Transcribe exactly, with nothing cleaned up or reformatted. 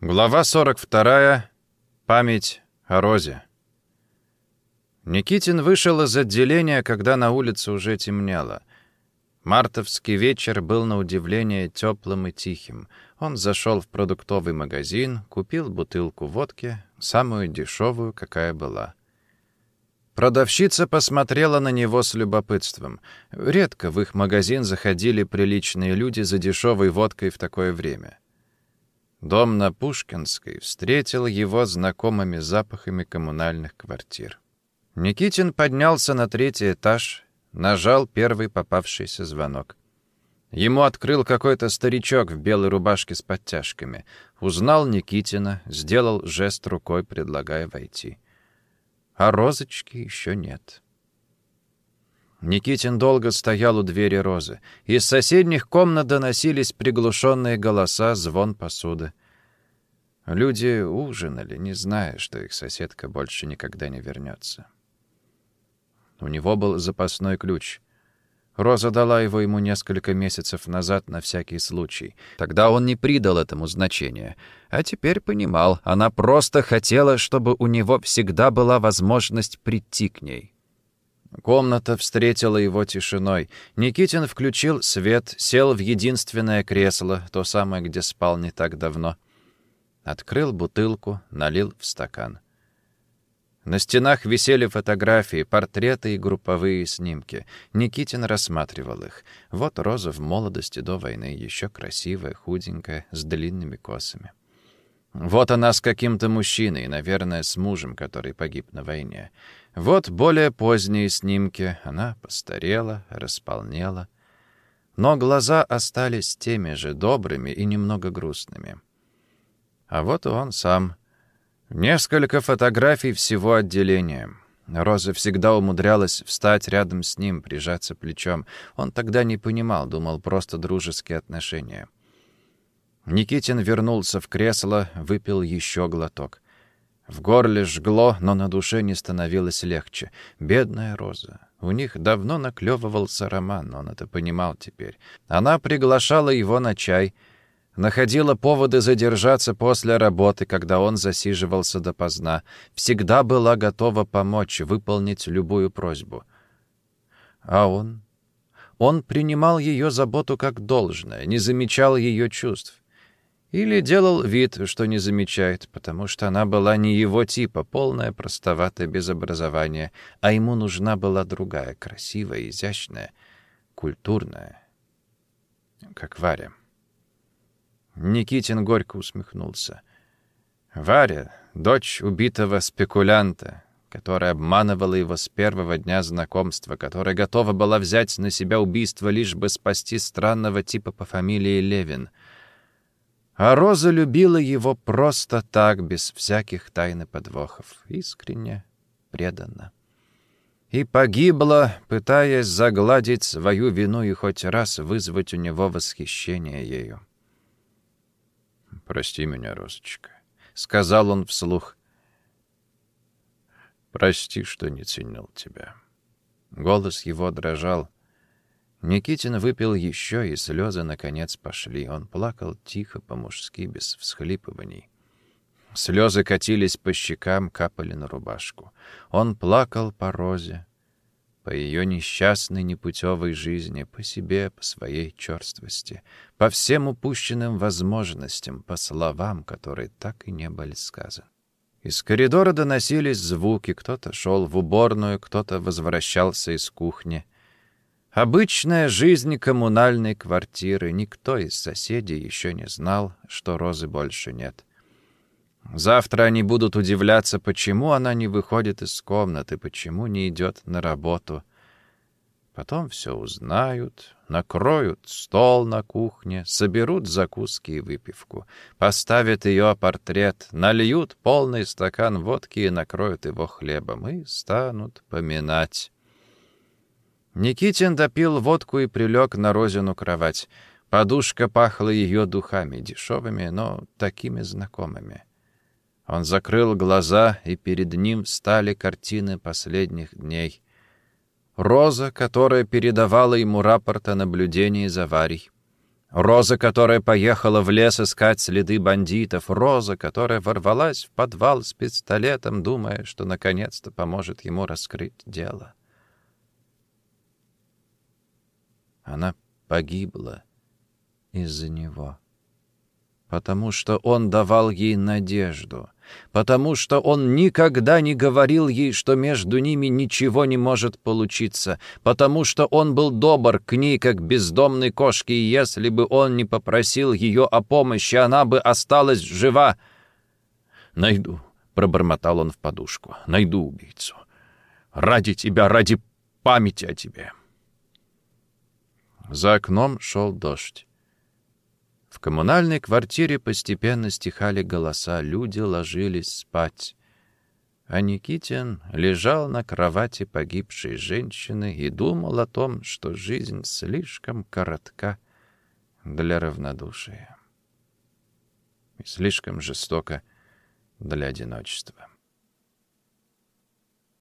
Глава сорок вторая. Память о Розе. Никитин вышел из отделения, когда на улице уже темнело. Мартовский вечер был на удивление теплым и тихим. Он зашел в продуктовый магазин, купил бутылку водки, самую дешевую, какая была. Продавщица посмотрела на него с любопытством. Редко в их магазин заходили приличные люди за дешевой водкой в такое время. Дом на Пушкинской встретил его знакомыми запахами коммунальных квартир. Никитин поднялся на третий этаж, нажал первый попавшийся звонок. Ему открыл какой-то старичок в белой рубашке с подтяжками. Узнал Никитина, сделал жест рукой, предлагая войти. А Розочки еще нет. Никитин долго стоял у двери Розы. Из соседних комнат доносились приглушенные голоса, звон посуды. Люди ужинали, не зная, что их соседка больше никогда не вернется. У него был запасной ключ. Роза дала его ему несколько месяцев назад на всякий случай. Тогда он не придал этому значения. А теперь понимал, она просто хотела, чтобы у него всегда была возможность прийти к ней. Комната встретила его тишиной. Никитин включил свет, сел в единственное кресло, то самое, где спал не так давно. Открыл бутылку, налил в стакан. На стенах висели фотографии, портреты и групповые снимки. Никитин рассматривал их. Вот Роза в молодости до войны, еще красивая, худенькая, с длинными косами. Вот она с каким-то мужчиной, наверное, с мужем, который погиб на войне. Вот более поздние снимки. Она постарела, располнела. Но глаза остались теми же, добрыми и немного грустными. А вот и он сам. Несколько фотографий всего отделения. Роза всегда умудрялась встать рядом с ним, прижаться плечом. Он тогда не понимал, думал, просто дружеские отношения. Никитин вернулся в кресло, выпил еще глоток. В горле жгло, но на душе не становилось легче. Бедная Роза. У них давно наклевывался роман, он это понимал теперь. Она приглашала его на чай, находила поводы задержаться после работы, когда он засиживался допоздна. Всегда была готова помочь, выполнить любую просьбу. А он? Он принимал ее заботу как должное, не замечал ее чувств. Или делал вид, что не замечает, потому что она была не его типа, полная, простоватая, без образования, а ему нужна была другая, красивая, изящная, культурная, как Варя. Никитин горько усмехнулся. Варя, дочь убитого спекулянта, которая обманывала его с первого дня знакомства, которая готова была взять на себя убийство, лишь бы спасти странного типа по фамилии Левин. А Роза любила его просто так, без всяких тайн и подвохов, искренне, преданно. И погибла, пытаясь загладить свою вину и хоть раз вызвать у него восхищение ею. «Прости меня, Розочка», — сказал он вслух. «Прости, что не ценил тебя». Голос его дрожал. Никитин выпил еще, и слезы, наконец, пошли. Он плакал тихо, по-мужски, без всхлипываний. Слезы катились по щекам, капали на рубашку. Он плакал по Розе, по ее несчастной, непутевой жизни, по себе, по своей черствости, по всем упущенным возможностям, по словам, которые так и не были сказаны. Из коридора доносились звуки, кто-то шел в уборную, кто-то возвращался из кухни. Обычная жизнь коммунальной квартиры. Никто из соседей еще не знал, что Розы больше нет. Завтра они будут удивляться, почему она не выходит из комнаты, почему не идет на работу. Потом все узнают, накроют стол на кухне, соберут закуски и выпивку, поставят ее портрет, нальют полный стакан водки и накроют его хлебом, и станут поминать. Никитин допил водку и прилег на Розину кровать. Подушка пахла ее духами, дешевыми, но такими знакомыми. Он закрыл глаза, и перед ним встали картины последних дней. Роза, которая передавала ему рапорт о наблюдении за Варей. Роза, которая поехала в лес искать следы бандитов. Роза, которая ворвалась в подвал с пистолетом, думая, что наконец-то поможет ему раскрыть дело. Она погибла из-за него. Потому что он давал ей надежду. Потому что он никогда не говорил ей, что между ними ничего не может получиться. Потому что он был добр к ней, как бездомной кошке, и если бы он не попросил ее о помощи, она бы осталась жива. «Найду», — пробормотал он в подушку, — «найду убийцу. Ради тебя, ради памяти о тебе». За окном шел дождь. В коммунальной квартире постепенно стихали голоса, люди ложились спать. А Никитин лежал на кровати погибшей женщины и думал о том, что жизнь слишком коротка для равнодушия и слишком жестока для одиночества.